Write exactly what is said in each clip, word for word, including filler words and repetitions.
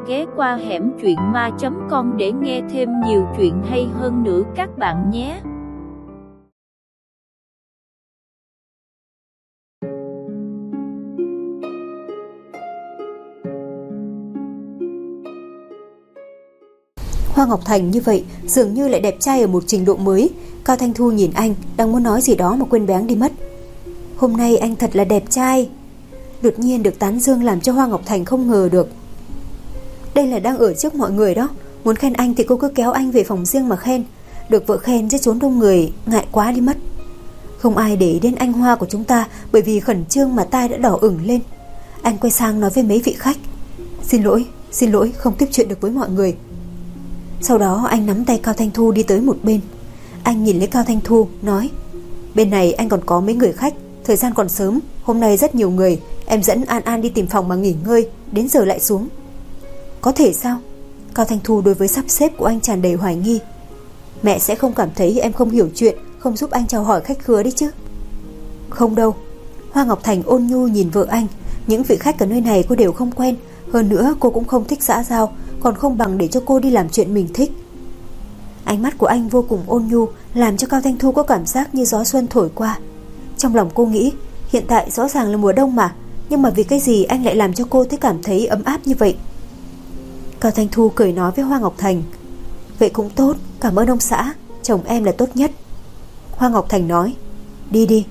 ghé qua hẻm truyện ma chấm com để nghe thêm nhiều chuyện hay hơn nữa các bạn nhé. Hoa Ngọc Thành như vậy dường như lại đẹp trai ở một trình độ mới. Cao Thanh Thu nhìn anh, đang muốn nói gì đó mà quên béng đi mất. Hôm nay anh thật là đẹp trai. Đột nhiên được tán dương làm cho Hoa Ngọc Thành không ngờ được. Đây là đang ở trước mọi người đó. Muốn khen anh thì cô cứ kéo anh về phòng riêng mà khen. Được vợ khen chứ trốn đông người, ngại quá đi mất. Không ai để ý đến anh Hoa của chúng ta, bởi vì khẩn trương mà tai đã đỏ ửng lên. Anh quay sang nói với mấy vị khách: Xin lỗi, xin lỗi, không tiếp chuyện được với mọi người. Sau đó anh nắm tay Cao Thanh Thu đi tới một bên. Anh nhìn lấy Cao Thanh Thu nói: Bên này anh còn có mấy người khách, thời gian còn sớm, hôm nay rất nhiều người, em dẫn An An đi tìm phòng mà nghỉ ngơi, đến giờ lại xuống. Có thể sao? Cao Thanh Thu đối với sắp xếp của anh tràn đầy hoài nghi. Mẹ sẽ không cảm thấy em không hiểu chuyện, không giúp anh chào hỏi khách khứa đấy chứ? Không đâu. Hoa Ngọc Thành ôn nhu nhìn vợ anh. Những vị khách ở nơi này cô đều không quen, hơn nữa cô cũng không thích xã giao, còn không bằng để cho cô đi làm chuyện mình thích. Ánh mắt của anh vô cùng ôn nhu, làm cho Cao Thanh Thu có cảm giác như gió xuân thổi qua. Trong lòng cô nghĩ, hiện tại rõ ràng là mùa đông mà, nhưng mà vì cái gì anh lại làm cho cô thấy cảm thấy ấm áp như vậy? Cao Thanh Thu cười nói với Hoa Ngọc Thành: Vậy cũng tốt, cảm ơn ông xã, chồng em là tốt nhất. Hoa Ngọc Thành nói: Đi đi.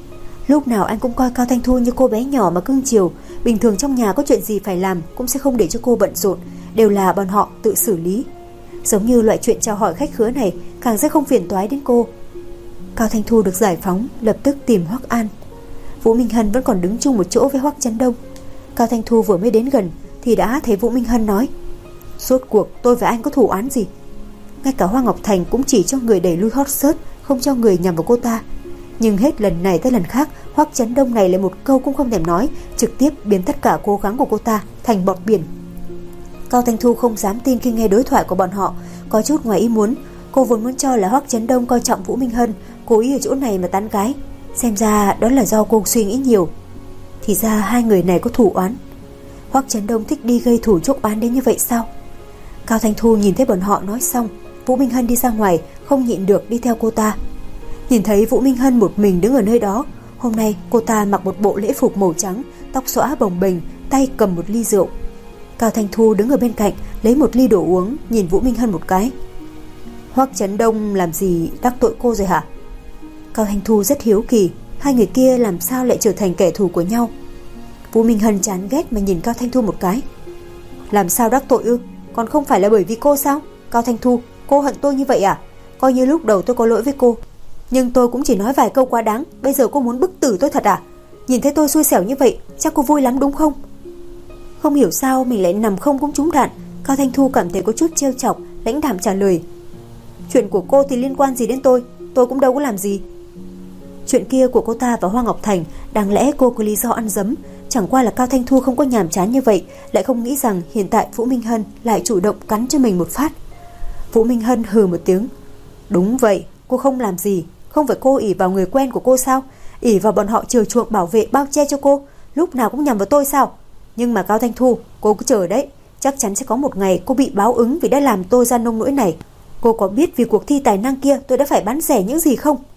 Lúc nào anh cũng coi Cao Thanh Thu như cô bé nhỏ mà cưng chiều. Bình thường trong nhà có chuyện gì phải làm cũng sẽ không để cho cô bận rộn, đều là bọn họ tự xử lý. Giống như loại chuyện chào hỏi khách khứa này càng sẽ không phiền toái đến cô. Cao Thanh Thu được giải phóng, lập tức tìm Hoắc An. Vũ Minh Hân vẫn còn đứng chung một chỗ với Hoắc Chấn Đông. Cao Thanh Thu vừa mới đến gần thì đã thấy Vũ Minh Hân nói: Rốt cuộc tôi và anh có thù oán gì? Ngay cả Hoa Ngọc Thành cũng chỉ cho người đẩy lui hot search, không cho người nhằm vào cô ta. Nhưng hết lần này tới lần khác, Hoắc Chấn Đông này lại một câu cũng không thèm nói, trực tiếp biến tất cả cố gắng của cô ta thành bọt biển. Cao Thanh Thu không dám tin khi nghe đối thoại của bọn họ, có chút ngoài ý muốn. Cô vốn muốn cho là Hoắc Chấn Đông coi trọng Vũ Minh Hân, cố ý ở chỗ này mà tán gái. Xem ra đó là do cô suy nghĩ nhiều. Thì ra hai người này có thù oán. Hoắc Chấn Đông thích đi gây thù chuốc oán đến như vậy sao? Cao Thanh Thu nhìn thấy bọn họ nói xong, Vũ Minh Hân đi ra ngoài, không nhịn được đi theo cô ta. Nhìn thấy Vũ Minh Hân một mình đứng ở nơi đó. Hôm nay cô ta mặc một bộ lễ phục màu trắng, tóc xõa bồng bềnh, tay cầm một ly rượu. Cao Thanh Thu đứng ở bên cạnh, lấy một ly đồ uống, nhìn Vũ Minh Hân một cái. Hoắc Chấn Đông làm gì đắc tội cô rồi hả? Cao Thanh Thu rất hiếu kỳ, hai người kia làm sao lại trở thành kẻ thù của nhau. Vũ Minh Hân chán ghét mà nhìn Cao Thanh Thu một cái. Làm sao đắc tội ư? Còn không phải là bởi vì cô sao? Cao Thanh Thu, cô hận tôi như vậy à? Coi như lúc đầu tôi có lỗi với cô, nhưng tôi cũng chỉ nói vài câu quá đáng. Bây giờ cô muốn bức tử tôi thật à? Nhìn thấy tôi xui xẻo như vậy, chắc cô vui lắm đúng không? Không hiểu sao mình lại nằm không cũng trúng đạn. Cao Thanh Thu cảm thấy có chút trêu chọc, lãnh đạm trả lời: Chuyện của cô thì liên quan gì đến tôi? Tôi cũng đâu có làm gì. Chuyện kia của cô ta và Hoa Ngọc Thành, đáng lẽ cô có lý do ăn dấm. Chẳng qua là Cao Thanh Thu không có nhàm chán như vậy, lại không nghĩ rằng hiện tại Vũ Minh Hân lại chủ động cắn cho mình một phát. Vũ Minh Hân hừ một tiếng: Đúng vậy, cô không làm gì. Không phải cô ỷ vào người quen của cô sao? Ỷ vào bọn họ chiều chuộng bảo vệ bao che cho cô, lúc nào cũng nhằm vào tôi sao? Nhưng mà Cao Thanh Thu, cô cứ chờ đấy, chắc chắn sẽ có một ngày cô bị báo ứng vì đã làm tôi ra nông nỗi này. Cô có biết vì cuộc thi tài năng kia tôi đã phải bán rẻ những gì không?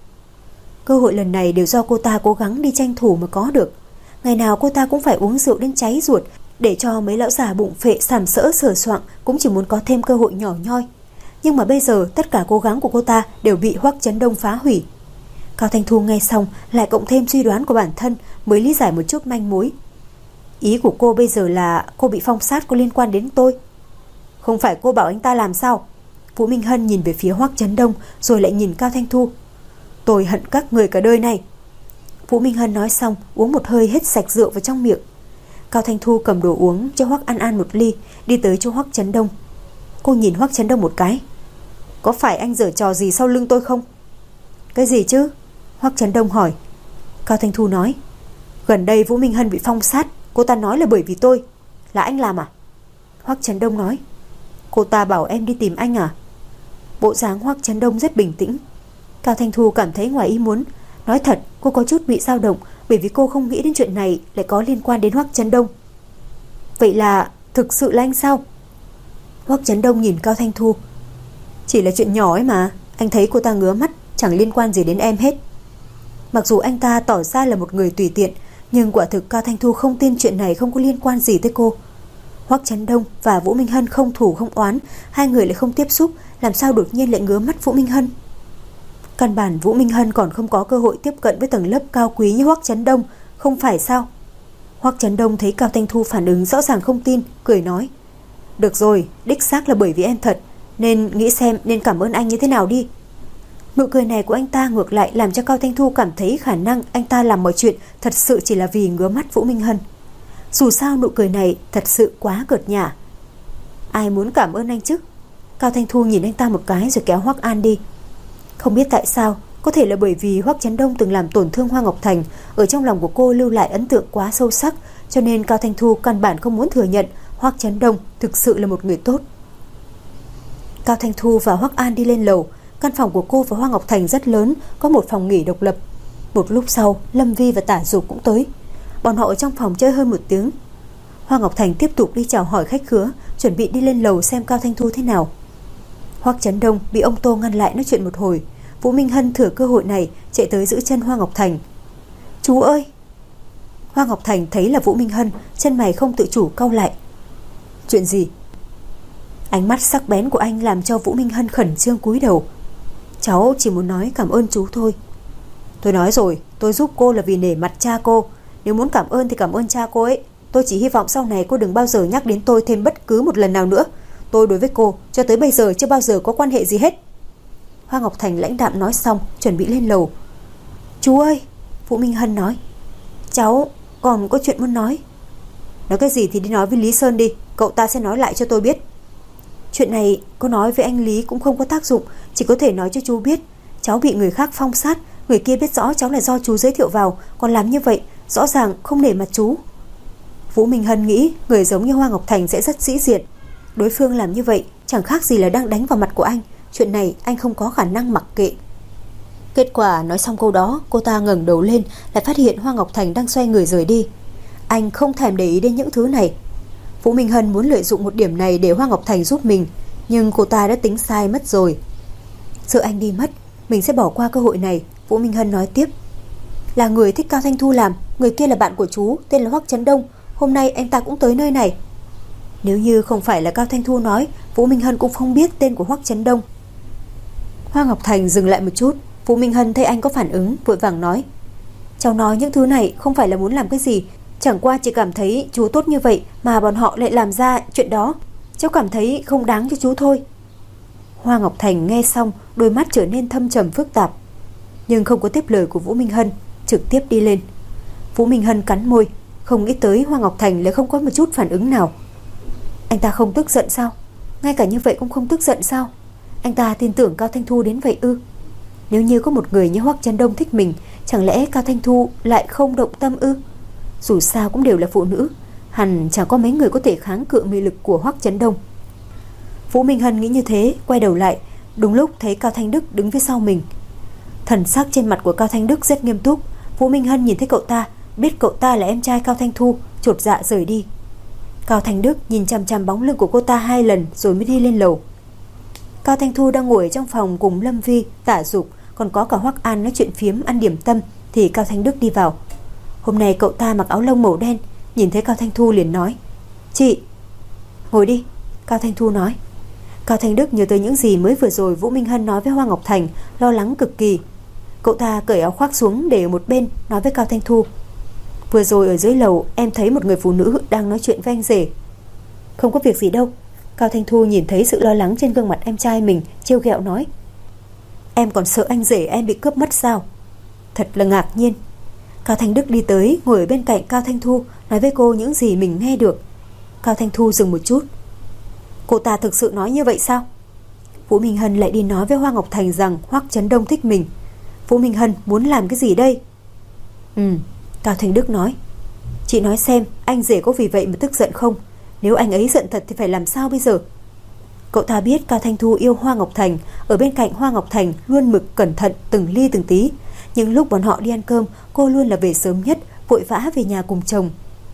Cơ hội lần này đều do cô ta cố gắng đi tranh thủ mà có được. Ngày nào cô ta cũng phải uống rượu đến cháy ruột, để cho mấy lão già bụng phệ sàm sỡ sờ soạng cũng chỉ muốn có thêm cơ hội nhỏ nhoi. Nhưng mà bây giờ tất cả cố gắng của cô ta đều bị Hoắc Chấn Đông phá hủy. Cao Thanh Thu nghe xong, lại cộng thêm suy đoán của bản thân, mới lý giải một chút manh mối. Ý của cô bây giờ là cô bị phong sát có liên quan đến tôi? Không phải cô bảo anh ta làm sao? Vũ Minh Hân nhìn về phía Hoắc Chấn Đông, rồi lại nhìn Cao Thanh Thu. Tôi hận các người cả đời này. Vũ Minh Hân nói xong, uống một hơi hết sạch rượu vào trong miệng. Cao Thanh Thu cầm đồ uống cho Hoắc An An một ly, đi tới chỗ Hoắc Chấn Đông. Cô nhìn Hoắc Chấn Đông một cái. Có phải anh giở trò gì sau lưng tôi không? Cái gì chứ? Hoắc Chấn Đông hỏi. Cao Thanh Thu nói: Gần đây Vũ Minh Hân bị phong sát, cô ta nói là bởi vì tôi. Là anh làm à? Hoắc Chấn Đông nói: Cô ta bảo em đi tìm anh à? Bộ dáng Hoắc Chấn Đông rất bình tĩnh. Cao Thanh Thu cảm thấy ngoài ý muốn. Nói thật, cô có chút bị dao động, bởi vì cô không nghĩ đến chuyện này lại có liên quan đến Hoắc Chấn Đông. Vậy là thực sự là anh sao? Hoắc Chấn Đông nhìn Cao Thanh Thu. Chỉ là chuyện nhỏ ấy mà, anh thấy cô ta ngứa mắt, chẳng liên quan gì đến em hết. Mặc dù anh ta tỏ ra là một người tùy tiện, nhưng quả thực Cao Thanh Thu không tin chuyện này không có liên quan gì tới cô. Hoắc Chấn Đông và Vũ Minh Hân không thù không oán, hai người lại không tiếp xúc, làm sao đột nhiên lại ngứa mắt Vũ Minh Hân? Căn bản Vũ Minh Hân còn không có cơ hội tiếp cận với tầng lớp cao quý như Hoắc Chấn Đông, không phải sao? Hoắc Chấn Đông thấy Cao Thanh Thu phản ứng rõ ràng không tin, cười nói: Được rồi, đích xác là bởi vì em thật, nên nghĩ xem nên cảm ơn anh như thế nào đi. Nụ cười này của anh ta ngược lại làm cho Cao Thanh Thu cảm thấy khả năng anh ta làm mọi chuyện thật sự chỉ là vì ngứa mắt Vũ Minh Hân. Dù sao nụ cười này thật sự quá cợt nhả. Ai muốn cảm ơn anh chứ? Cao Thanh Thu nhìn anh ta một cái rồi kéo Hoắc An đi. Không biết tại sao, có thể là bởi vì Hoắc Chấn Đông từng làm tổn thương Hoa Ngọc Thành, ở trong lòng của cô lưu lại ấn tượng quá sâu sắc, cho nên Cao Thanh Thu căn bản không muốn thừa nhận Hoắc Chấn Đông thực sự là một người tốt. Cao Thanh Thu và Hoắc An đi lên lầu. Căn phòng của cô và Hoa Ngọc Thành rất lớn, có một phòng nghỉ độc lập. Một lúc sau, Lâm Vi và Tả Dục cũng tới. Bọn họ ở trong phòng chơi hơn một tiếng. Hoa Ngọc Thành tiếp tục đi chào hỏi khách khứa, chuẩn bị đi lên lầu xem Cao Thanh Thu thế nào. Hoắc Chấn Đông bị ông Tô ngăn lại nói chuyện một hồi. Vũ Minh Hân thừa cơ hội này chạy tới giữ chân Hoa Ngọc Thành. Chú ơi! Hoa Ngọc Thành thấy là Vũ Minh Hân, chân mày không tự chủ cau lại. Chuyện gì? Ánh mắt sắc bén của anh làm cho Vũ Minh Hân khẩn trương cúi đầu. Cháu chỉ muốn nói cảm ơn chú thôi. Tôi nói rồi, tôi giúp cô là vì nể mặt cha cô. Nếu muốn cảm ơn thì cảm ơn cha cô ấy. Tôi chỉ hy vọng sau này cô đừng bao giờ nhắc đến tôi thêm bất cứ một lần nào nữa. Tôi đối với cô cho tới bây giờ chưa bao giờ có quan hệ gì hết. Hoa Ngọc Thành lãnh đạm nói xong, chuẩn bị lên lầu. Chú ơi! Vũ Minh Hân nói. Cháu còn có chuyện muốn nói. Nói cái gì thì đi nói với Lý Sơn đi, cậu ta sẽ nói lại cho tôi biết. Chuyện này có nói với anh Lý cũng không có tác dụng, chỉ có thể nói cho chú biết. Cháu bị người khác phong sát, người kia biết rõ cháu là do chú giới thiệu vào, còn làm như vậy rõ ràng không nể mặt chú. Vũ Minh Hân nghĩ người giống như Hoa Ngọc Thành sẽ rất sĩ diện. Đối phương làm như vậy chẳng khác gì là đang đánh vào mặt của anh. Chuyện này anh không có khả năng mặc kệ. Kết quả nói xong câu đó, cô ta ngẩng đầu lên lại phát hiện Hoa Ngọc Thành đang xoay người rời đi. Anh không thèm để ý đến những thứ này. Vũ Minh Hân muốn lợi dụng một điểm này để Hoa Ngọc Thành giúp mình, nhưng cô ta đã tính sai mất rồi. Sợ anh đi mất, mình sẽ bỏ qua cơ hội này. Vũ Minh Hân nói tiếp. Là người thích Cao Thanh Thu làm, người kia là bạn của chú, tên là Hoắc Chấn Đông. Hôm nay anh ta cũng tới nơi này. Nếu như không phải là Cao Thanh Thu nói, Vũ Minh Hân cũng không biết tên của Hoắc Chấn Đông. Hoa Ngọc Thành dừng lại một chút. Vũ Minh Hân thấy anh có phản ứng, vội vàng nói. Cháu nói những thứ này không phải là muốn làm cái gì, chẳng qua chỉ cảm thấy chú tốt như vậy mà bọn họ lại làm ra chuyện đó. Cháu cảm thấy không đáng cho chú thôi. Hoa Ngọc Thành nghe xong, đôi mắt trở nên thâm trầm phức tạp, nhưng không có tiếp lời của Vũ Minh Hân, trực tiếp đi lên. Vũ Minh Hân cắn môi, không nghĩ tới Hoa Ngọc Thành lại không có một chút phản ứng nào. Anh ta không tức giận sao? Ngay cả như vậy cũng không tức giận sao? Anh ta tin tưởng Cao Thanh Thu đến vậy ư? Nếu như có một người như Hoắc Chấn Đông thích mình, chẳng lẽ Cao Thanh Thu lại không động tâm ư? Dù sao cũng đều là phụ nữ, hẳn chẳng có mấy người có thể kháng cự mị lực của Hoắc Chấn Đông. Vũ Minh Hân nghĩ như thế, quay đầu lại, đúng lúc thấy Cao Thanh Đức đứng phía sau mình. Thần sắc trên mặt của Cao Thanh Đức rất nghiêm túc. Vũ Minh Hân nhìn thấy cậu ta, biết cậu ta là em trai Cao Thanh Thu, chột dạ rời đi. Cao Thanh Đức nhìn chằm chằm bóng lưng của cô ta hai lần rồi mới đi lên lầu. Cao Thanh Thu đang ngồi trong phòng cùng Lâm Vi, Tả Dục, còn có cả Hoắc An nói chuyện phiếm ăn điểm tâm, thì Cao Thanh Đức đi vào. Hôm nay cậu ta mặc áo lông màu đen, nhìn thấy Cao Thanh Thu liền nói. Chị! Ngồi đi, Cao Thanh Thu nói. Cao Thanh Đức nhớ tới những gì mới vừa rồi Vũ Minh Hân nói với Hoa Ngọc Thành, lo lắng cực kỳ. Cậu ta cởi áo khoác xuống để ở một bên, nói với Cao Thanh Thu. Vừa rồi ở dưới lầu em thấy một người phụ nữ đang nói chuyện với anh rể. Không có việc gì đâu. Cao Thanh Thu nhìn thấy sự lo lắng trên gương mặt em trai mình, trêu ghẹo nói. Em còn sợ anh rể em bị cướp mất sao? Thật là ngạc nhiên. Cao Thanh Đức đi tới, ngồi ở bên cạnh Cao Thanh Thu, nói với cô những gì mình nghe được. Cao Thanh Thu dừng một chút. Cô ta thực sự nói như vậy sao? Vũ Minh Hân lại đi nói với Hoa Ngọc Thành rằng Hoắc Chấn Đông thích mình. Vũ Minh Hân muốn làm cái gì đây? Ừ, Cao Thanh Đức nói. Chị nói xem, anh rể có vì vậy mà tức giận không? Nếu anh ấy giận thật thì phải làm sao bây giờ? Cậu ta biết Cao Thanh Thu yêu Hoa Ngọc Thành, ở bên cạnh Hoa Ngọc Thành luôn mực cẩn thận từng ly từng tí. Nhưng lúc bọn họ đi ăn cơm, cô luôn là về sớm nhất, vội vã về nhà cùng chồng.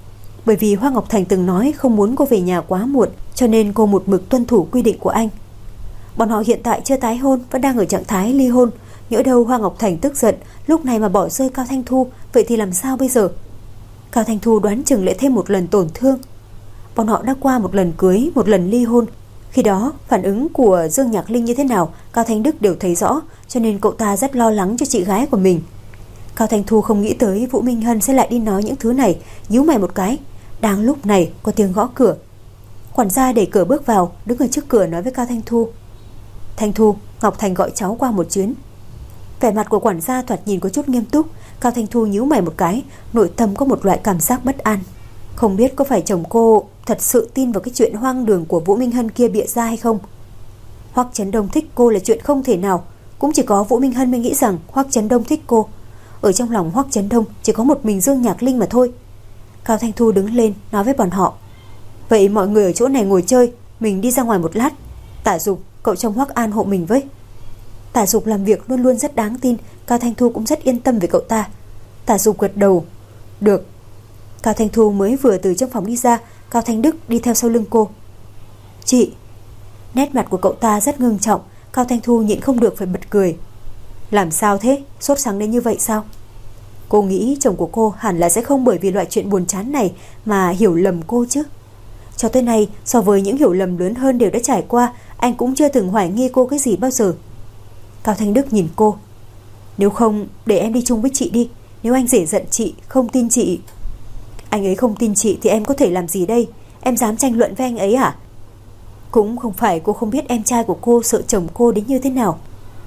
Bởi vì Hoa Ngọc Thành từng nói không muốn cô về nhà quá muộn, cho nên cô một mực tuân thủ quy định của anh. Bọn họ hiện tại chưa tái hôn, vẫn đang ở trạng thái ly hôn. Nhỡ đâu Hoa Ngọc Thành tức giận lúc này mà bỏ rơi Cao Thanh Thu, vậy thì làm sao bây giờ? Cao Thanh Thu đoán chừng lại thêm một lần tổn thương. Bọn họ đã qua một lần cưới, một lần ly hôn. Khi đó phản ứng của Dương Nhạc Linh như thế nào Cao Thanh Đức đều thấy rõ, cho nên cậu ta rất lo lắng cho chị gái của mình. Cao Thanh Thu không nghĩ tới Vũ Minh Hân sẽ lại đi nói những thứ này, nhíu mày một cái. Đang lúc này có tiếng gõ cửa. Quản gia đẩy cửa bước vào, đứng ở trước cửa nói với Cao Thanh Thu: Thanh Thu, Ngọc Thành gọi cháu qua một chuyến. Vẻ mặt của quản gia thoạt nhìn có chút nghiêm túc. Cao Thanh Thu nhíu mày một cái, nội tâm có một loại cảm giác bất an. Không biết có phải chồng cô thật sự tin vào cái chuyện hoang đường của Vũ Minh Hân kia bịa ra hay không. Hoắc Chấn Đông thích cô là chuyện không thể nào. Cũng chỉ có Vũ Minh Hân mới nghĩ rằng Hoắc Chấn Đông thích cô. Ở trong lòng Hoắc Chấn Đông chỉ có một mình Dương Nhạc Linh mà thôi. Cao Thanh Thu đứng lên nói với bọn họ: Vậy mọi người ở chỗ này ngồi chơi, mình đi ra ngoài một lát. Tả Dục, cậu trông Hoắc An hộ mình với. Tả Dục làm việc luôn luôn rất đáng tin, Cao Thanh Thu cũng rất yên tâm về cậu ta. Tả Dục gật đầu: Được. Cao Thanh Thu mới vừa từ trong phòng đi ra, Cao Thanh Đức đi theo sau lưng cô. Chị. Nét mặt của cậu ta rất ngưng trọng. Cao Thanh Thu nhịn không được phải bật cười. Làm sao thế? Sốt sắng đến như vậy sao? Cô nghĩ chồng của cô hẳn là sẽ không bởi vì loại chuyện buồn chán này mà hiểu lầm cô chứ. Cho tới nay, so với những hiểu lầm lớn hơn đều đã trải qua, anh cũng chưa từng hoài nghi cô cái gì bao giờ. Cao Thanh Đức nhìn cô: Nếu không, để em đi chung với chị đi. Nếu anh rể giận chị, không tin chị. Anh ấy không tin chị thì em có thể làm gì đây? Em dám tranh luận với anh ấy à? Cũng không phải cô không biết em trai của cô sợ chồng cô đến như thế nào.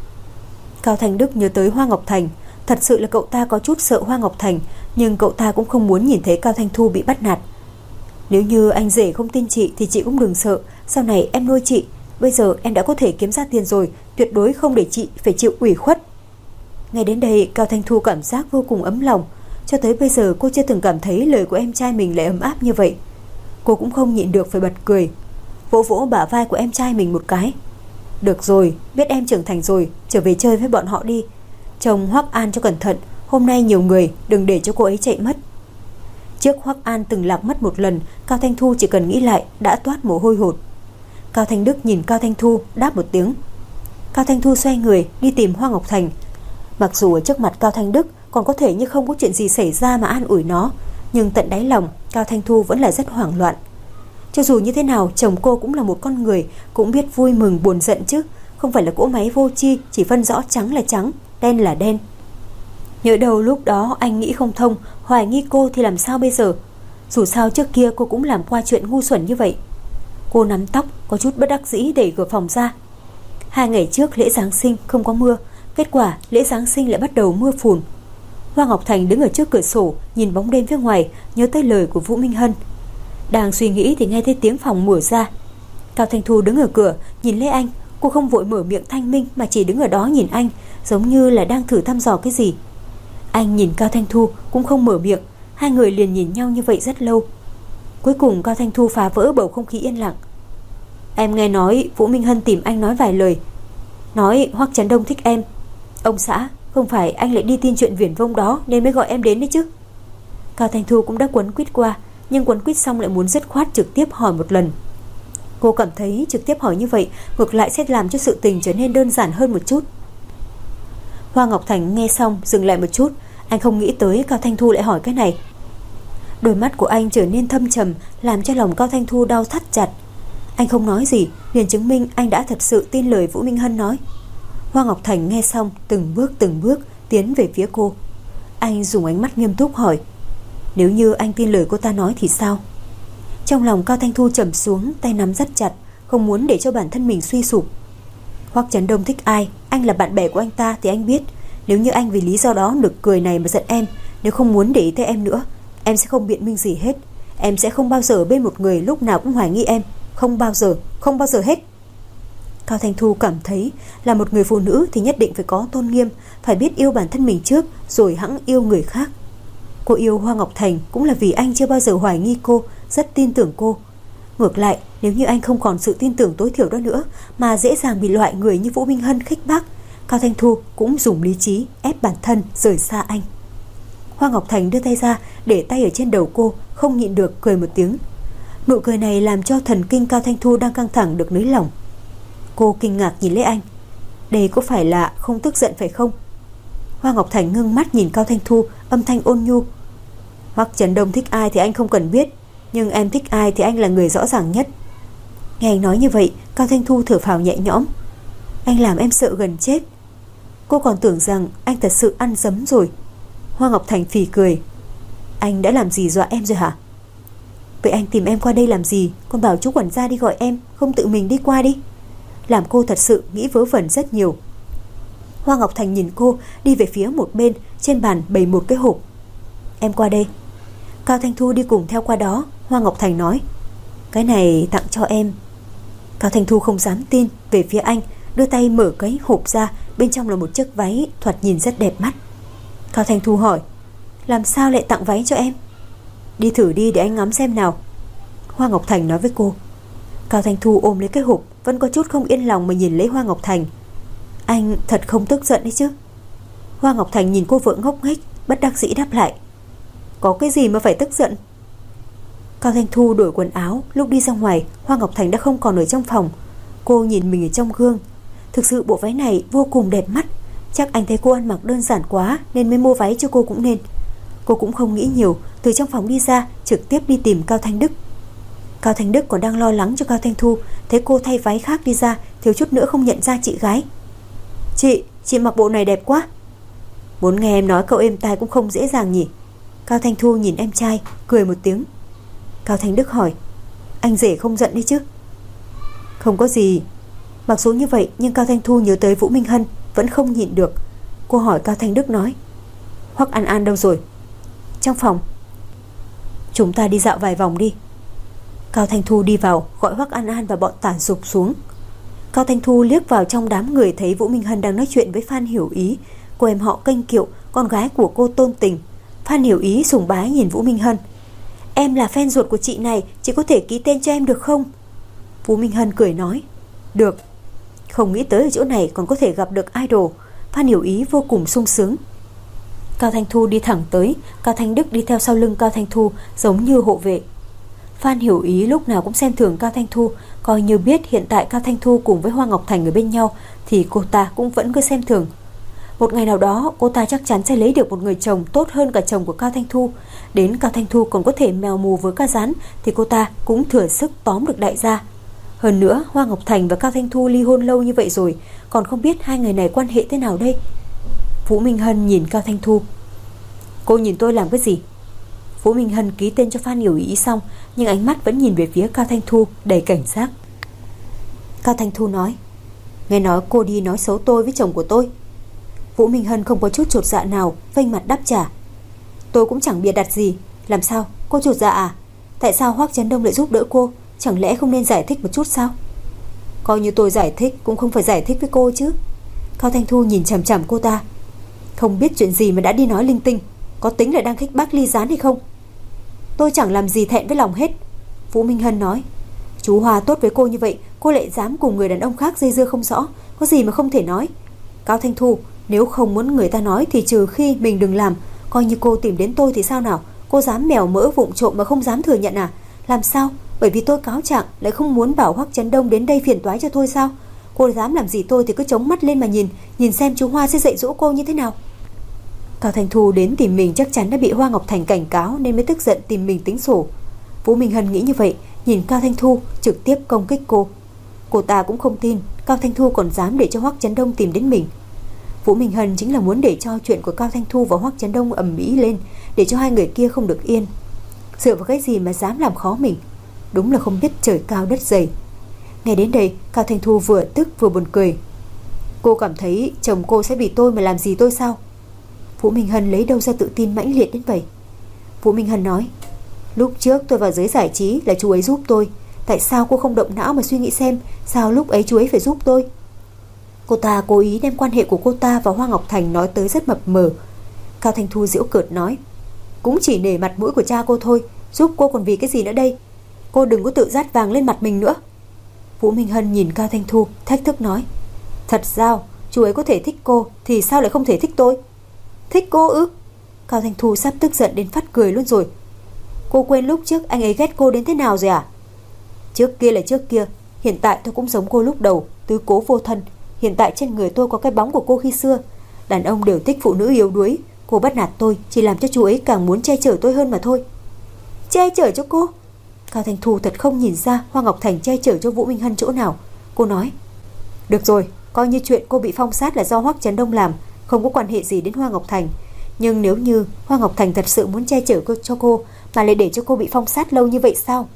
Cao Thanh Đức nhớ tới Hoa Ngọc Thành. Thật sự là cậu ta có chút sợ Hoa Ngọc Thành, nhưng cậu ta cũng không muốn nhìn thấy Cao Thanh Thu bị bắt nạt. Nếu như anh rể không tin chị thì chị cũng đừng sợ. Sau này em nuôi chị. Bây giờ em đã có thể kiếm ra tiền rồi, tuyệt đối không để chị phải chịu ủy khuất. Ngay đến đây Cao Thanh Thu cảm giác vô cùng ấm lòng. Cho tới bây giờ cô chưa từng cảm thấy lời của em trai mình lại ấm áp như vậy. Cô cũng không nhịn được phải bật cười, vỗ vỗ bả vai của em trai mình một cái. Được rồi, biết em trưởng thành rồi, trở về chơi với bọn họ đi. Chồng Hoắc An cho cẩn thận, hôm nay nhiều người, đừng để cho cô ấy chạy mất. Trước Hoắc An từng lạc mất một lần, Cao Thanh Thu chỉ cần nghĩ lại đã toát mồ hôi hột. Cao Thanh Đức nhìn Cao Thanh Thu đáp một tiếng. Cao Thanh Thu xoay người đi tìm Hoa Ngọc Thành. Mặc dù ở trước mặt Cao Thanh Đức còn có thể như không có chuyện gì xảy ra mà an ủi nó, nhưng tận đáy lòng Cao Thanh Thu vẫn là rất hoảng loạn. Cho dù như thế nào, chồng cô cũng là một con người, cũng biết vui mừng buồn giận chứ, không phải là cỗ máy vô tri chỉ phân rõ trắng là trắng, đen là đen. Nhớ đầu lúc đó anh nghĩ không thông, hoài nghi cô thì làm sao bây giờ? Dù sao trước kia cô cũng làm qua chuyện ngu xuẩn như vậy. Cô nắm tóc, có chút bất đắc dĩ đẩy cửa phòng ra. Hai ngày trước lễ Giáng sinh không có mưa, kết quả lễ Giáng sinh lại bắt đầu mưa phùn. Hoa Ngọc Thành đứng ở trước cửa sổ nhìn bóng đêm phía ngoài, nhớ tới lời của Vũ Minh Hân. Đang suy nghĩ thì nghe thấy tiếng phòng mở ra. Cao Thanh Thu đứng ở cửa nhìn lấy anh. Cô không vội mở miệng thanh minh mà chỉ đứng ở đó nhìn anh, giống như là đang thử thăm dò cái gì. Anh nhìn Cao Thanh Thu cũng không mở miệng. Hai người liền nhìn nhau như vậy rất lâu. Cuối cùng Cao Thanh Thu phá vỡ bầu không khí yên lặng. Em nghe nói Vũ Minh Hân tìm anh nói vài lời, nói Hoắc Chấn Đông thích em. Ông xã, không phải anh lại đi tin chuyện viển vông đó nên mới gọi em đến đấy chứ? Cao Thanh Thu cũng đã quấn quýt qua, nhưng quấn quýt xong lại muốn dứt khoát trực tiếp hỏi một lần. Cô cảm thấy trực tiếp hỏi như vậy ngược lại sẽ làm cho sự tình trở nên đơn giản hơn một chút. Hoa Ngọc Thành nghe xong dừng lại một chút. Anh không nghĩ tới Cao Thanh Thu lại hỏi cái này. Đôi mắt của anh trở nên thâm trầm, làm cho lòng Cao Thanh Thu đau thắt chặt. Anh không nói gì, liền chứng minh anh đã thật sự tin lời Vũ Minh Hân nói. Hoa Ngọc Thành nghe xong từng bước từng bước tiến về phía cô. Anh dùng ánh mắt nghiêm túc hỏi: Nếu như anh tin lời cô ta nói thì sao? Trong lòng Cao Thanh Thu trầm xuống, tay nắm rất chặt, không muốn để cho bản thân mình suy sụp. Hoắc Chấn Đông thích ai, anh là bạn bè của anh ta thì anh biết. Nếu như anh vì lý do đó nực cười này mà giận em, nếu không muốn để ý tới em nữa, em sẽ không biện minh gì hết. Em sẽ không bao giờ bên một người lúc nào cũng hoài nghi em. Không bao giờ, không bao giờ hết. Cao Thanh Thu cảm thấy là một người phụ nữ thì nhất định phải có tôn nghiêm, phải biết yêu bản thân mình trước rồi hẵng yêu người khác. Cô yêu Hoa Ngọc Thành cũng là vì anh chưa bao giờ hoài nghi cô, rất tin tưởng cô. Ngược lại, nếu như anh không còn sự tin tưởng tối thiểu đó nữa mà dễ dàng bị loại người như Vũ Minh Hân khích bác, Cao Thanh Thu cũng dùng lý trí ép bản thân rời xa anh. Hoa Ngọc Thành đưa tay ra, để tay ở trên đầu cô, không nhịn được cười một tiếng. Nụ cười này làm cho thần kinh Cao Thanh Thu đang căng thẳng được nới lỏng. Cô kinh ngạc nhìn lấy anh. Đây có phải là không tức giận phải không? Hoa Ngọc Thành ngưng mắt nhìn Cao Thanh Thu, âm thanh ôn nhu. Hoắc Trấn Đông thích ai thì anh không cần biết, nhưng em thích ai thì anh là người rõ ràng nhất. Nghe anh nói như vậy, Cao Thanh Thu thở phào nhẹ nhõm. Anh làm em sợ gần chết. Cô còn tưởng rằng anh thật sự ăn dấm rồi. Hoa Ngọc Thành phì cười. Anh đã làm gì dọa em rồi hả? Vậy anh tìm em qua đây làm gì? Còn bảo chú quản gia đi gọi em, không tự mình đi qua đi. Làm cô thật sự nghĩ vớ vẩn rất nhiều. Hoa Ngọc Thành nhìn cô, đi về phía một bên. Trên bàn bày một cái hộp. Em qua đây. Cao Thanh Thu đi cùng theo qua đó. Hoa Ngọc Thành nói, cái này tặng cho em. Cao Thanh Thu không dám tin, về phía anh, đưa tay mở cái hộp ra. Bên trong là một chiếc váy thoạt nhìn rất đẹp mắt. Cao Thanh Thu hỏi, làm sao lại tặng váy cho em? Đi thử đi để anh ngắm xem nào. Hoa Ngọc Thành nói với cô. Cao Thanh Thu ôm lấy cái hộp, vẫn có chút không yên lòng mà nhìn lấy Hoa Ngọc Thành. Anh thật không tức giận đấy chứ? Hoa Ngọc Thành nhìn cô vợ ngốc nghếch, bất đắc dĩ đáp lại, có cái gì mà phải tức giận? Cao Thanh Thu đổi quần áo. Lúc đi ra ngoài, Hoa Ngọc Thành đã không còn ở trong phòng. Cô nhìn mình ở trong gương. Thực sự bộ váy này vô cùng đẹp mắt. Chắc anh thấy cô ăn mặc đơn giản quá nên mới mua váy cho cô cũng nên. Cô cũng không nghĩ nhiều, từ trong phòng đi ra, trực tiếp đi tìm Cao Thanh Đức. Cao Thanh Đức còn đang lo lắng cho Cao Thanh Thu, thấy cô thay váy khác đi ra, thiếu chút nữa không nhận ra chị gái. Chị, chị mặc bộ này đẹp quá. Muốn nghe em nói cậu êm tai cũng không dễ dàng nhỉ? Cao Thanh Thu nhìn em trai, cười một tiếng. Cao Thanh Đức hỏi, anh rể không giận đấy chứ? Không có gì. Mặc dù như vậy nhưng Cao Thanh Thu nhớ tới Vũ Minh Hân, vẫn không nhịn được. Cô hỏi Cao Thanh Đức nói, Hoắc An An đâu rồi? Trong phòng. Chúng ta đi dạo vài vòng đi. Cao Thanh Thu đi vào, gọi Hoắc An An và bọn Tả Dục xuống. Cao Thanh Thu liếc vào trong đám người, thấy Vũ Minh Hân đang nói chuyện với Phan Hiểu Ý, cô em họ Kênh Kiệu, con gái của cô Tôn Tình. Phan Hiểu Ý sùng bái nhìn Vũ Minh Hân. Em là fan ruột của chị này, chị có thể ký tên cho em được không? Vũ Minh Hân cười nói, được. Không nghĩ tới ở chỗ này còn có thể gặp được idol. Phan Hiểu Ý vô cùng sung sướng. Cao Thanh Thu đi thẳng tới, Cao Thanh Đức đi theo sau lưng Cao Thanh Thu, giống như hộ vệ. Phan Hiểu Ý lúc nào cũng xem thường Cao Thanh Thu, coi như biết hiện tại Cao Thanh Thu cùng với Hoa Ngọc Thành ở bên nhau thì cô ta cũng vẫn cứ xem thường. Một ngày nào đó cô ta chắc chắn sẽ lấy được một người chồng tốt hơn cả chồng của Cao Thanh Thu. Đến Cao Thanh Thu còn có thể mèo mù với ca rán thì cô ta cũng thừa sức tóm được đại gia. Hơn nữa Hoa Ngọc Thành và Cao Thanh Thu ly hôn lâu như vậy rồi, còn không biết hai người này quan hệ thế nào đây. Vũ Minh Hân nhìn Cao Thanh Thu. Cô nhìn tôi làm cái gì? Vũ Minh Hân ký tên cho Phan Hiểu Ý xong, nhưng ánh mắt vẫn nhìn về phía Cao Thanh Thu đầy cảnh giác. Cao Thanh Thu nói, nghe nói cô đi nói xấu tôi với chồng của tôi. Vũ Minh Hân không có chút chột dạ nào, vênh mặt đáp trả, tôi cũng chẳng bịa đặt gì. Làm sao, cô chột dạ à? Tại sao Hoắc Trấn Đông lại giúp đỡ cô? Chẳng lẽ không nên giải thích một chút sao? Coi như tôi giải thích cũng không phải giải thích với cô chứ. Cao Thanh Thu nhìn chằm chằm cô ta. Không biết chuyện gì mà đã đi nói linh tinh, có tính là đang khích bác ly gián hay không? Tôi chẳng làm gì thẹn với lòng hết. Vũ Minh Hân nói, chú Hòa tốt với cô như vậy, cô lại dám cùng người đàn ông khác dây dưa không rõ, có gì mà không thể nói. Cao Thanh Thu, nếu không muốn người ta nói thì trừ khi mình đừng làm. Coi như cô tìm đến tôi thì sao nào? Cô dám mèo mỡ vụng trộm mà không dám thừa nhận à? Làm sao? Bởi vì tôi cáo trạng lại không muốn bảo Hoắc Trấn Đông đến đây phiền toái cho tôi sao? Cô dám làm gì tôi thì cứ chống mắt lên mà nhìn, nhìn xem chú Hoa sẽ dạy dỗ cô như thế nào. Cao Thanh Thu đến tìm mình chắc chắn đã bị Hoa Ngọc Thành cảnh cáo nên mới tức giận tìm mình tính sổ. Vũ Minh Hân nghĩ như vậy, nhìn Cao Thanh Thu trực tiếp công kích cô. Cô ta cũng không tin Cao Thanh Thu còn dám để cho Hoắc Trấn Đông tìm đến mình. Vũ Minh Hân chính là muốn để cho chuyện của Cao Thanh Thu và Hoắc Trấn Đông ầm ĩ lên, để cho hai người kia không được yên. Dựa vào cái gì mà dám làm khó mình? Đúng là không biết trời cao đất dày. Nghe đến đây, Cao Thanh Thu vừa tức vừa buồn cười. Cô cảm thấy chồng cô sẽ vì tôi mà làm gì tôi sao? Vũ Minh Hân lấy đâu ra tự tin mãnh liệt đến vậy? Vũ Minh Hân nói, lúc trước tôi vào giới giải trí là chú ấy giúp tôi. Tại sao cô không động não mà suy nghĩ xem sao lúc ấy chú ấy phải giúp tôi? Cô ta cố ý đem quan hệ của cô ta và Hoa Ngọc Thành nói tới rất mập mờ. Cao Thanh Thu giễu cợt nói, cũng chỉ nể mặt mũi của cha cô thôi, giúp cô còn vì cái gì nữa đây? Cô đừng có tự dát vàng lên mặt mình nữa. Vũ Minh Hân nhìn Cao Thanh Thu thách thức nói, thật sao chú ấy có thể thích cô thì sao lại không thể thích tôi? Thích cô ư? Cao Thanh Thu sắp tức giận đến phát cười luôn rồi. Cô quên lúc trước anh ấy ghét cô đến thế nào rồi à? Trước kia là trước kia, hiện tại tôi cũng giống cô lúc đầu, tứ cố vô thân. Hiện tại trên người tôi có cái bóng của cô khi xưa. Đàn ông đều thích phụ nữ yếu đuối. Cô bắt nạt tôi chỉ làm cho chú ấy càng muốn che chở tôi hơn mà thôi. Che chở cho cô? Cao Thanh Thu thật không nhìn ra Hoa Ngọc Thành che chở cho Vũ Minh Hân chỗ nào. Cô nói, được rồi, coi như chuyện cô bị phong sát là do Hoắc Trấn Đông làm, không có quan hệ gì đến Hoa Ngọc Thành. Nhưng nếu như Hoa Ngọc Thành thật sự muốn che chở cho cô mà lại để cho cô bị phong sát lâu như vậy sao?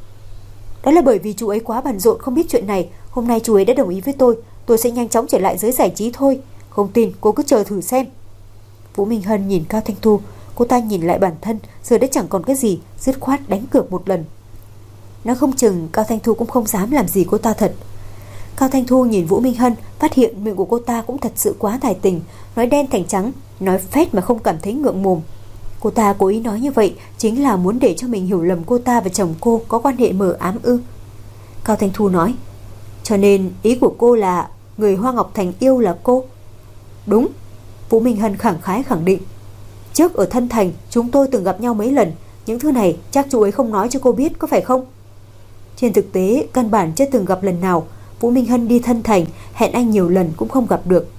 Đó là bởi vì chú ấy quá bận rộn không biết chuyện này. Hôm nay chú ấy đã đồng ý với tôi, tôi sẽ nhanh chóng trở lại giới giải trí thôi. Không tin cô cứ chờ thử xem. Vũ Minh Hân nhìn Cao Thanh Thu, cô ta nhìn lại bản thân, giờ đã chẳng còn cái gì, dứt khoát đánh cược một lần. Nó không chừng Cao Thanh Thu cũng không dám làm gì cô ta thật. Cao Thanh Thu nhìn Vũ Minh Hân, phát hiện miệng của cô ta cũng thật sự quá tài tình, nói đen thành trắng, nói phét mà không cảm thấy ngượng mồm. Cô ta cố ý nói như vậy chính là muốn để cho mình hiểu lầm cô ta và chồng cô có quan hệ mờ ám ư? Cao Thanh Thu nói, cho nên ý của cô là người Hoa Ngọc Thành yêu là cô? Đúng. Vũ Minh Hân khẳng khái khẳng định. Trước ở Thân Thành chúng tôi từng gặp nhau mấy lần, những thứ này chắc chú ấy không nói cho cô biết, có phải không? Trên thực tế căn bản chưa từng gặp lần nào. Vũ Minh Hân đi Thân Thành hẹn anh nhiều lần cũng không gặp được.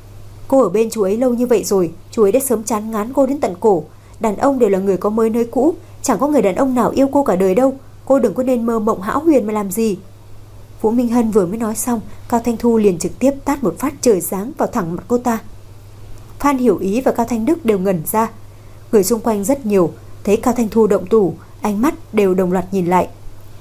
Cô ở bên chú ấy lâu như vậy rồi, chú ấy đã sớm chán ngán cô đến tận cổ. Đàn ông đều là người có mới nơi cũ, chẳng có người đàn ông nào yêu cô cả đời đâu. Cô đừng có nên mơ mộng hão huyền mà làm gì. Vũ Minh Hân vừa mới nói xong, Cao Thanh Thu liền trực tiếp tát một phát trời giáng vào thẳng mặt cô ta. Phan Hiểu Ý và Cao Thanh Đức đều ngẩn ra. Người xung quanh rất nhiều, thấy Cao Thanh Thu động thủ, ánh mắt đều đồng loạt nhìn lại.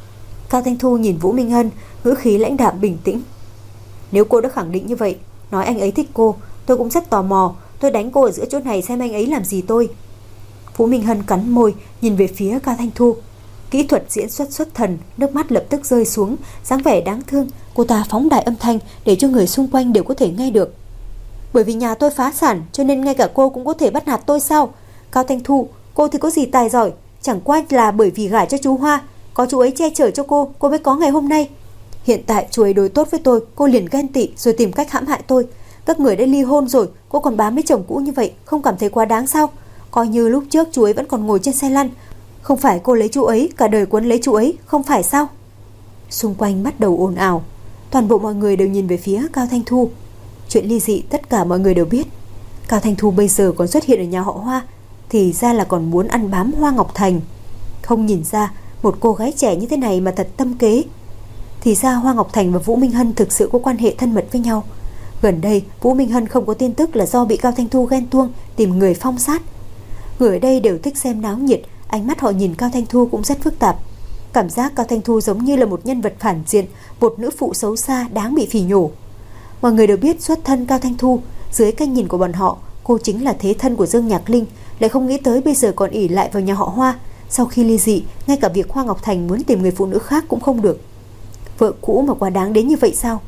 Cao Thanh Thu nhìn Vũ Minh Hân, ngữ khí lãnh đạm bình tĩnh. Nếu cô đã khẳng định như vậy, nói anh ấy thích cô, tôi cũng rất tò mò. Tôi đánh cô ở giữa chỗ này xem anh ấy làm gì tôi. Vũ Minh Hân cắn môi, nhìn về phía Cao Thanh Thu. Kỹ thuật diễn xuất xuất thần, nước mắt lập tức rơi xuống, dáng vẻ đáng thương. Cô ta phóng đại âm thanh để cho người xung quanh đều có thể nghe được. Bởi vì nhà tôi phá sản cho nên ngay cả cô cũng có thể bắt nạt tôi sao? Cao Thanh Thu, cô thì có gì tài giỏi? Chẳng qua là bởi vì gả cho chú Hoa, có chú ấy che chở cho cô, cô mới có ngày hôm nay. Hiện tại chú ấy đối tốt với tôi, cô liền ghen tị rồi tìm cách hãm hại tôi. Các người đã ly hôn rồi, cô còn bám với chồng cũ như vậy, không cảm thấy quá đáng sao? Coi như lúc trước chú ấy vẫn còn ngồi trên xe lăn, không phải cô lấy chú ấy, cả đời quấn lấy chú ấy, không phải sao? Xung quanh bắt đầu ồn ào. Toàn bộ mọi người đều nhìn về phía Cao Thanh Thu. Chuyện ly dị tất cả mọi người đều biết. Cao Thanh Thu bây giờ còn xuất hiện ở nhà họ Hoa, thì ra là còn muốn ăn bám Hoa Ngọc Thành. Không nhìn ra một cô gái trẻ như thế này mà thật tâm kế. Thì ra Hoa Ngọc Thành và Vũ Minh Hân thực sự có quan hệ thân mật với nhau. Gần đây Vũ Minh Hân không có tin tức là do bị Cao Thanh Thu ghen tuông tìm người phong sát. Người ở đây đều thích xem náo nhiệt, ánh mắt họ nhìn Cao Thanh Thu cũng rất phức tạp. Cảm giác Cao Thanh Thu giống như là một nhân vật phản diện, một nữ phụ xấu xa đáng bị phỉ nhổ. Mọi người đều biết xuất thân Cao Thanh Thu, dưới cách nhìn của bọn họ, cô chính là thế thân của Dương Nhạc Linh, lại không nghĩ tới bây giờ còn ỷ lại vào nhà họ Hoa. Sau khi ly dị, ngay cả việc Hoa Ngọc Thành muốn tìm người phụ nữ khác cũng không được. Vợ cũ mà quá đáng đến như vậy sao?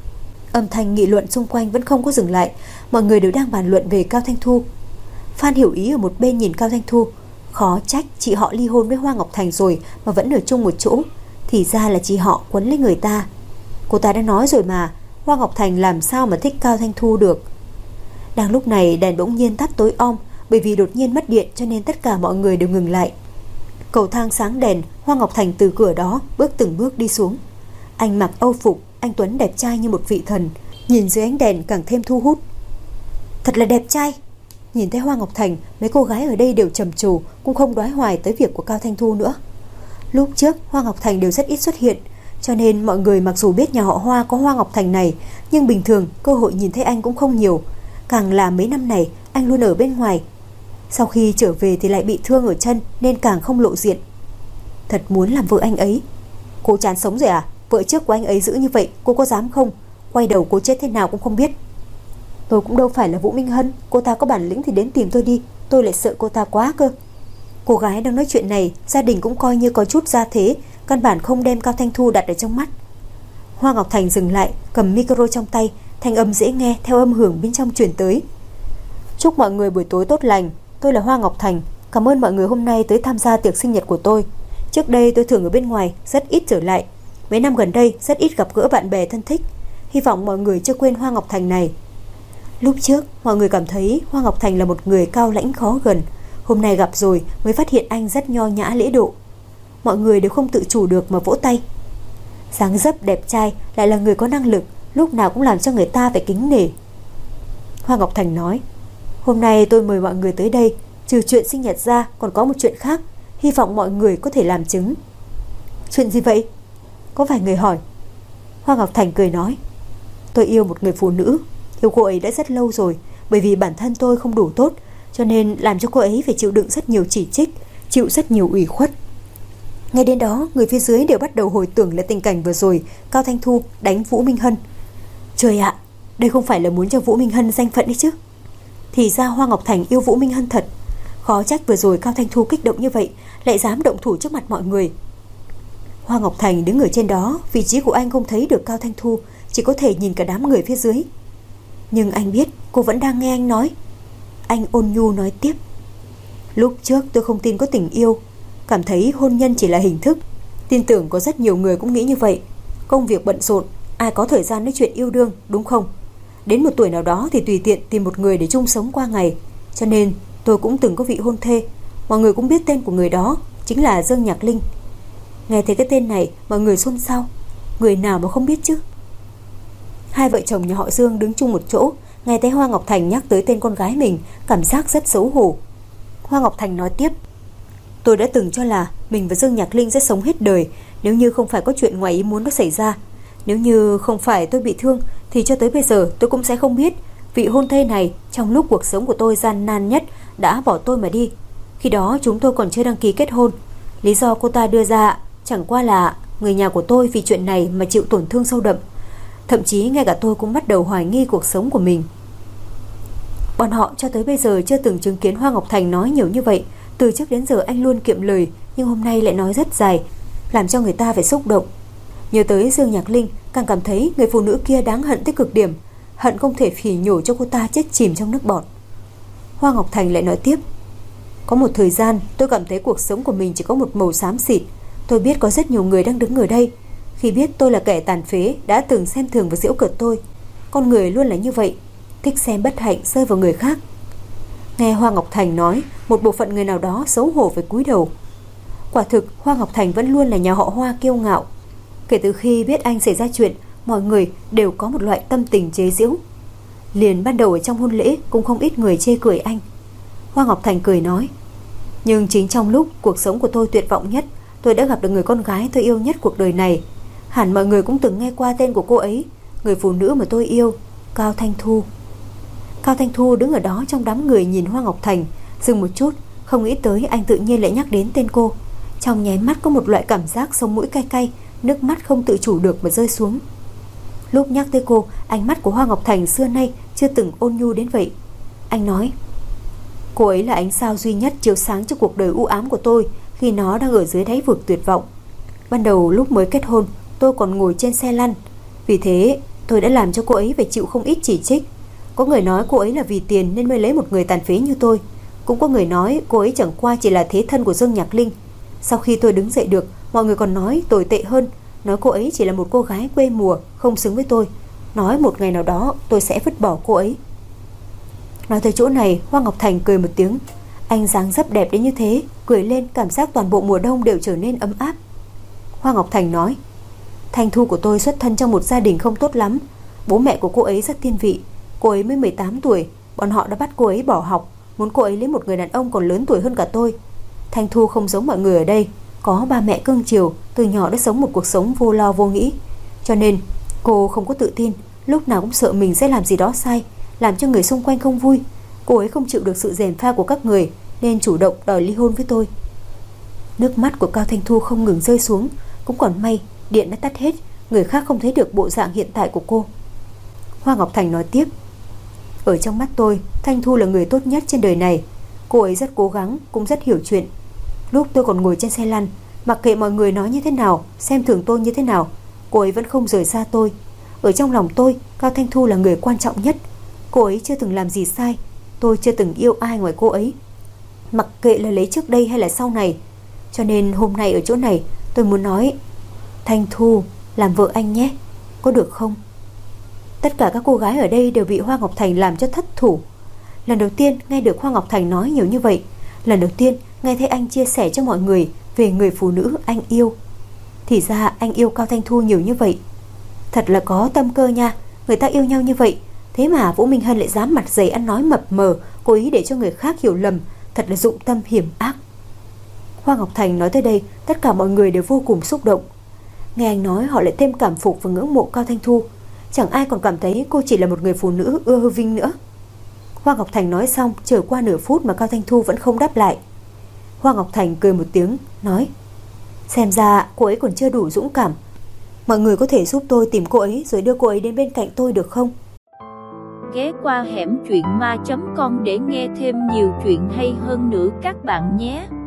Âm thanh nghị luận xung quanh vẫn không có dừng lại, mọi người đều đang bàn luận về Cao Thanh Thu. Phan Hiểu Ý ở một bên nhìn Cao Thanh Thu, khó trách chị họ ly hôn với Hoa Ngọc Thành rồi mà vẫn ở chung một chỗ, thì ra là chị họ quấn lấy người ta. Cô ta đã nói rồi mà, Hoa Ngọc Thành làm sao mà thích Cao Thanh Thu được. Đang lúc này đèn bỗng nhiên tắt tối om, bởi vì đột nhiên mất điện cho nên tất cả mọi người đều ngừng lại. Cầu thang sáng đèn, Hoa Ngọc Thành từ cửa đó bước từng bước đi xuống. Anh mặc âu phục, anh tuấn đẹp trai như một vị thần, nhìn dưới ánh đèn càng thêm thu hút. Thật là đẹp trai. Nhìn thấy Hoa Ngọc Thành, mấy cô gái ở đây đều trầm trồ, cũng không đoái hoài tới việc của Cao Thanh Thu nữa. Lúc trước Hoa Ngọc Thành đều rất ít xuất hiện, cho nên mọi người mặc dù biết nhà họ Hoa có Hoa Ngọc Thành này, nhưng bình thường cơ hội nhìn thấy anh cũng không nhiều. Càng là mấy năm này anh luôn ở bên ngoài, sau khi trở về thì lại bị thương ở chân nên càng không lộ diện. Thật muốn làm vợ anh ấy. Cô chán sống rồi à? Vợ trước của anh ấy giữ như vậy, cô có dám không? Quay đầu cô chết thế nào cũng không biết. Tôi cũng đâu phải là Vũ Minh Hân, cô ta có bản lĩnh thì đến tìm tôi đi, tôi lại sợ cô ta quá cơ. Cô gái đang nói chuyện này, gia đình cũng coi như có chút gia thế, căn bản không đem Cao Thanh Thu đặt ở trong mắt. Hoa Ngọc Thành dừng lại, cầm micro trong tay, thanh âm dễ nghe theo âm hưởng bên trong truyền tới. Chúc mọi người buổi tối tốt lành, tôi là Hoa Ngọc Thành, cảm ơn mọi người hôm nay tới tham gia tiệc sinh nhật của tôi. Trước đây tôi thường ở bên ngoài, rất ít trở lại. Mấy năm gần đây rất ít gặp gỡ bạn bè thân thích, hy vọng mọi người chưa quên Hoa Ngọc Thành này. Lúc trước mọi người cảm thấy Hoa Ngọc Thành là một người cao lãnh khó gần, Hôm nay gặp rồi mới phát hiện anh rất nho nhã lễ độ. Mọi người đều không tự chủ được mà vỗ tay. Dáng dấp đẹp trai lại là người có năng lực, lúc nào cũng làm cho người ta phải kính nể. Hoa Ngọc Thành nói, hôm nay tôi mời mọi người tới đây, trừ chuyện sinh nhật ra còn có một chuyện khác, hy vọng mọi người có thể làm chứng. Chuyện gì vậy? Có vài người hỏi. Hoa Ngọc Thành cười nói, tôi yêu một người phụ nữ. Yêu cô ấy đã rất lâu rồi, bởi vì bản thân tôi không đủ tốt, cho nên làm cho cô ấy phải chịu đựng rất nhiều chỉ trích, chịu rất nhiều ủy khuất. Ngay đến đó, người phía dưới đều bắt đầu hồi tưởng lại tình cảnh vừa rồi Cao Thanh Thu đánh Vũ Minh Hân. Trời ạ, đây không phải là muốn cho Vũ Minh Hân danh phận đấy chứ? Thì ra Hoa Ngọc Thành yêu Vũ Minh Hân thật. Khó trách vừa rồi Cao Thanh Thu kích động như vậy, lại dám động thủ trước mặt mọi người. Hoa Ngọc Thành đứng ở trên đó, vị trí của anh không thấy được Cao Thanh Thu, chỉ có thể nhìn cả đám người phía dưới. Nhưng anh biết cô vẫn đang nghe anh nói. Anh ôn nhu nói tiếp, lúc trước tôi không tin có tình yêu, cảm thấy hôn nhân chỉ là hình thức. Tin tưởng có rất nhiều người cũng nghĩ như vậy. Công việc bận rộn, ai có thời gian nói chuyện yêu đương, đúng không? Đến một tuổi nào đó thì tùy tiện tìm một người để chung sống qua ngày. Cho nên tôi cũng từng có vị hôn thê. Mọi người cũng biết tên của người đó, chính là Dương Nhạc Linh. Nghe thấy cái tên này, mọi người xôn xao. Người nào mà không biết chứ? Hai vợ chồng nhà họ Dương đứng chung một chỗ, nghe thấy Hoa Ngọc Thành nhắc tới tên con gái mình, cảm giác rất xấu hổ. Hoa Ngọc Thành nói tiếp, tôi đã từng cho là mình và Dương Nhạc Linh sẽ sống hết đời, nếu như không phải có chuyện ngoài ý muốn nó xảy ra. Nếu như không phải tôi bị thương, thì cho tới bây giờ tôi cũng sẽ không biết vị hôn thê này trong lúc cuộc sống của tôi gian nan nhất đã bỏ tôi mà đi. Khi đó chúng tôi còn chưa đăng ký kết hôn. Lý do cô ta đưa ra chẳng qua là người nhà của tôi vì chuyện này mà chịu tổn thương sâu đậm. Thậm chí ngay cả tôi cũng bắt đầu hoài nghi cuộc sống của mình. Bọn họ cho tới bây giờ chưa từng chứng kiến Hoa Ngọc Thành nói nhiều như vậy. Từ trước đến giờ anh luôn kiệm lời, nhưng hôm nay lại nói rất dài, làm cho người ta phải xúc động. Nhớ tới Dương Nhạc Linh, càng cảm thấy người phụ nữ kia đáng hận tới cực điểm, hận không thể phỉ nhổ cho cô ta chết chìm trong nước bọt. Hoa Ngọc Thành lại nói tiếp, có một thời gian tôi cảm thấy cuộc sống của mình chỉ có một màu xám xịt. Tôi biết có rất nhiều người đang đứng ở đây, khi biết tôi là kẻ tàn phế, đã từng xem thường và giễu cợt tôi. Con người luôn là như vậy, thích xem bất hạnh rơi vào người khác. Nghe Hoa Ngọc Thành nói, một bộ phận người nào đó xấu hổ với cúi đầu. Quả thực Hoa Ngọc Thành vẫn luôn là nhà họ Hoa kiêu ngạo. Kể từ khi biết anh xảy ra chuyện, mọi người đều có một loại tâm tình chế giễu. Liền ban đầu ở trong hôn lễ cũng không ít người chê cười anh. Hoa Ngọc Thành cười nói, nhưng chính trong lúc cuộc sống của tôi tuyệt vọng nhất, tôi đã gặp được người con gái tôi yêu nhất cuộc đời này. Hẳn mọi người cũng từng nghe qua tên của cô ấy, người phụ nữ mà tôi yêu, Cao Thanh Thu. Cao Thanh Thu đứng ở đó trong đám người nhìn Hoa Ngọc Thành, dừng một chút, không nghĩ tới anh tự nhiên lại nhắc đến tên cô. Trong nháy mắt có một loại cảm giác sống mũi cay cay, nước mắt không tự chủ được mà rơi xuống. Lúc nhắc tới cô, ánh mắt của Hoa Ngọc Thành xưa nay chưa từng ôn nhu đến vậy. Anh nói, cô ấy là ánh sao duy nhất chiếu sáng cho cuộc đời u ám của tôi khi nó đang ở dưới đáy vực tuyệt vọng. Ban đầu lúc mới kết hôn, tôi còn ngồi trên xe lăn, vì thế tôi đã làm cho cô ấy phải chịu không ít chỉ trích. Có người nói cô ấy là vì tiền nên mới lấy một người tàn phế như tôi. Cũng có người nói cô ấy chẳng qua chỉ là thế thân của Dương Nhạc Linh. Sau khi tôi đứng dậy được, mọi người còn nói tồi tệ hơn, nói cô ấy chỉ là một cô gái quê mùa, không xứng với tôi, nói một ngày nào đó tôi sẽ vứt bỏ cô ấy. Nói tới chỗ này, Hoa Ngọc Thành cười một tiếng. Anh dáng dấp đẹp đến như thế, cười lên cảm giác toàn bộ mùa đông đều trở nên ấm áp. Hoa Ngọc Thành nói, Thanh Thu của tôi xuất thân trong một gia đình không tốt lắm. Bố mẹ của cô ấy rất thiên vị. Cô ấy mới mười tám tuổi, bọn họ đã bắt cô ấy bỏ học, muốn cô ấy lấy một người đàn ông còn lớn tuổi hơn cả tôi. Thanh Thu không giống mọi người ở đây, có ba mẹ cưng chiều, từ nhỏ đã sống một cuộc sống vô lo vô nghĩ. Cho nên cô không có tự tin, lúc nào cũng sợ mình sẽ làm gì đó sai, làm cho người xung quanh không vui. Cô ấy không chịu được sự gièm pha của các người, nên chủ động đòi ly hôn với tôi. Nước mắt của Cao Thanh Thu không ngừng rơi xuống. Cũng còn may điện đã tắt hết, người khác không thấy được bộ dạng hiện tại của cô. Hoa Ngọc Thành nói tiếp, ở trong mắt tôi, Thanh Thu là người tốt nhất trên đời này. Cô ấy rất cố gắng, cũng rất hiểu chuyện. Lúc tôi còn ngồi trên xe lăn, mặc kệ mọi người nói như thế nào, xem thường tôi như thế nào, cô ấy vẫn không rời xa tôi. Ở trong lòng tôi, Cao Thanh Thu là người quan trọng nhất. Cô ấy chưa từng làm gì sai, tôi chưa từng yêu ai ngoài cô ấy, mặc kệ là lấy trước đây hay là sau này. Cho nên hôm nay ở chỗ này tôi muốn nói, Thanh Thu làm vợ anh nhé, có được không? Tất cả các cô gái ở đây đều bị Hoa Ngọc Thành làm cho thất thủ. Lần đầu tiên nghe được Hoa Ngọc Thành nói nhiều như vậy, Lần đầu tiên nghe thấy anh chia sẻ cho mọi người về người phụ nữ anh yêu. Thì ra anh yêu Cao Thanh Thu nhiều như vậy. Thật là có tâm cơ nha. Người ta yêu nhau như vậy, thế mà Vũ Minh Hân lại dám mặt dày ăn nói mập mờ, cố ý để cho người khác hiểu lầm. Thật là dụng tâm hiểm ác. Hoa Ngọc Thành nói tới đây, tất cả mọi người đều vô cùng xúc động. Nghe anh nói họ lại thêm cảm phục và ngưỡng mộ Cao Thanh Thu. Chẳng ai còn cảm thấy cô chỉ là một người phụ nữ ưa hư vinh nữa. Hoa Ngọc Thành nói xong, chờ qua nửa phút mà Cao Thanh Thu vẫn không đáp lại. Hoa Ngọc Thành cười một tiếng, nói: xem ra cô ấy còn chưa đủ dũng cảm. Mọi người có thể giúp tôi tìm cô ấy rồi đưa cô ấy đến bên cạnh tôi được không? Ghé qua hẻm truyện ma chấm com để nghe thêm nhiều chuyện hay hơn nữa các bạn nhé.